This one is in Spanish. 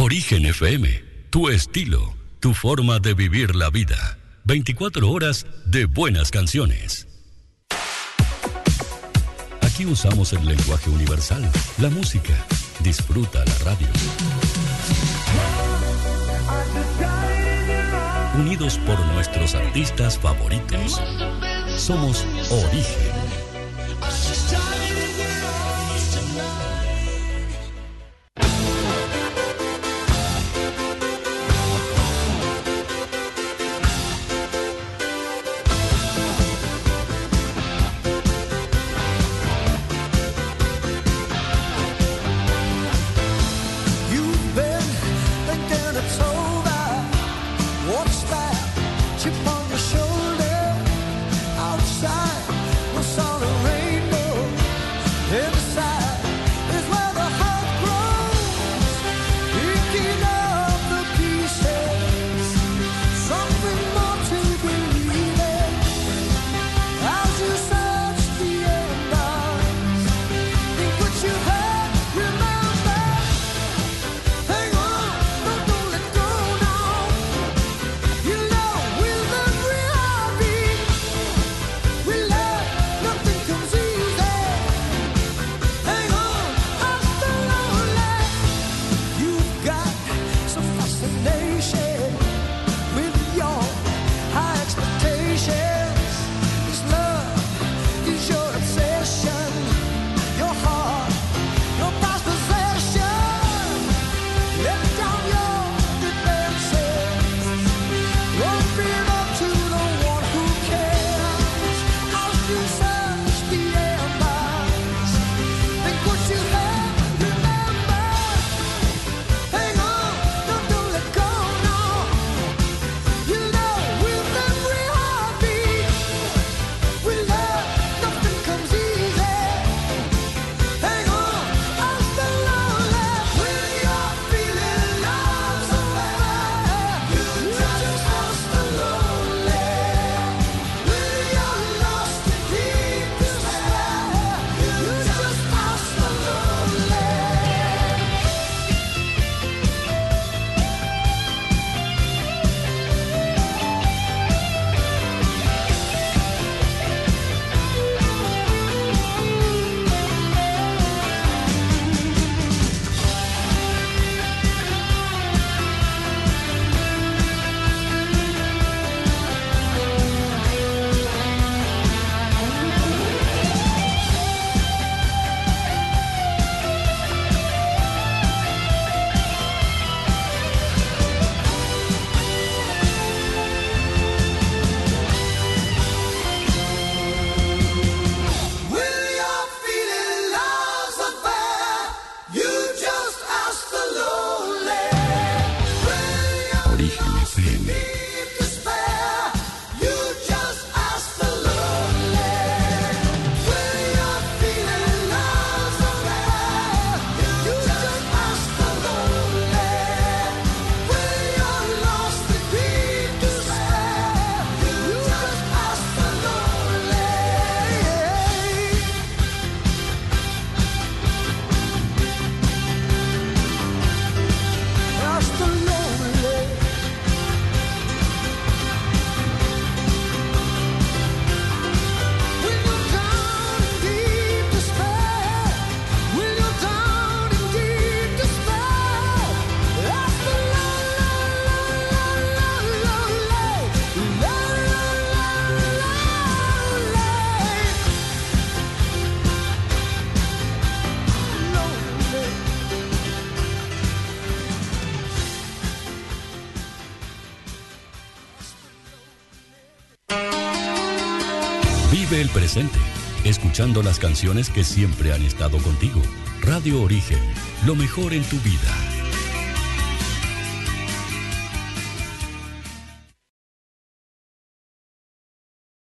Origen FM, tu estilo, tu forma de vivir la vida. 24 horas de buenas canciones. Aquí usamos el lenguaje universal, la música. Disfruta la radio. Unidos por nuestros artistas favoritos. Somos Origen. Vive el presente, escuchando las canciones que siempre han estado contigo. Radio Origen, lo mejor en tu vida.